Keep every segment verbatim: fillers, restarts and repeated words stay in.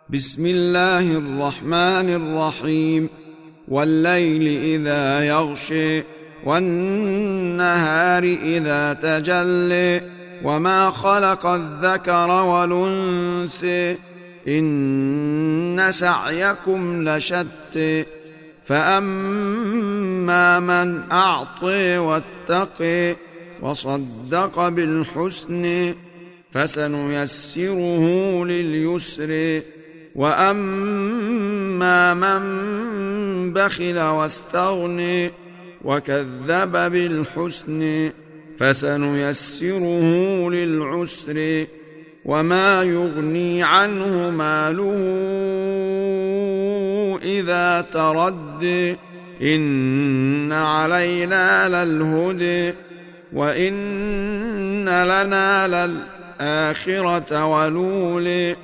بسم الله الرحمن الرحيم. والليل إذا يغشي والنهار إذا تجلي وما خلق الذكر والأنثى إن سعيكم لشتى فأما من أعطي واتقي وصدق بالحسن فسنيسره لليسر وأما من بخل واستغني وكذب بالحسن فسنيسره للعسر وما يغني عنه ماله إذا تردي إن علينا للهدي وإن لنا للآخرة والأولى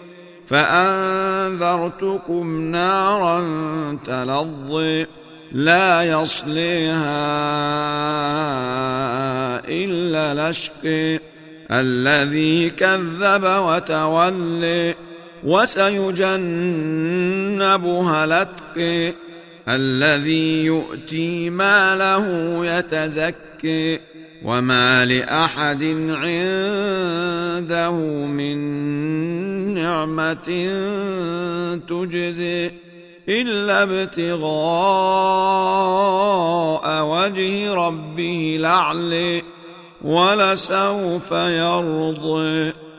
فأنذرتكم نارا تلظى لا يصليها إلا الأشقى الذي كذب وتولى وسيجنبها الأتقى الذي يؤتي ماله يتزكى وما لأحد عنده من نعمة تجزي إلا ابتغاء وجه ربه الأعلى ولسوف يرضى.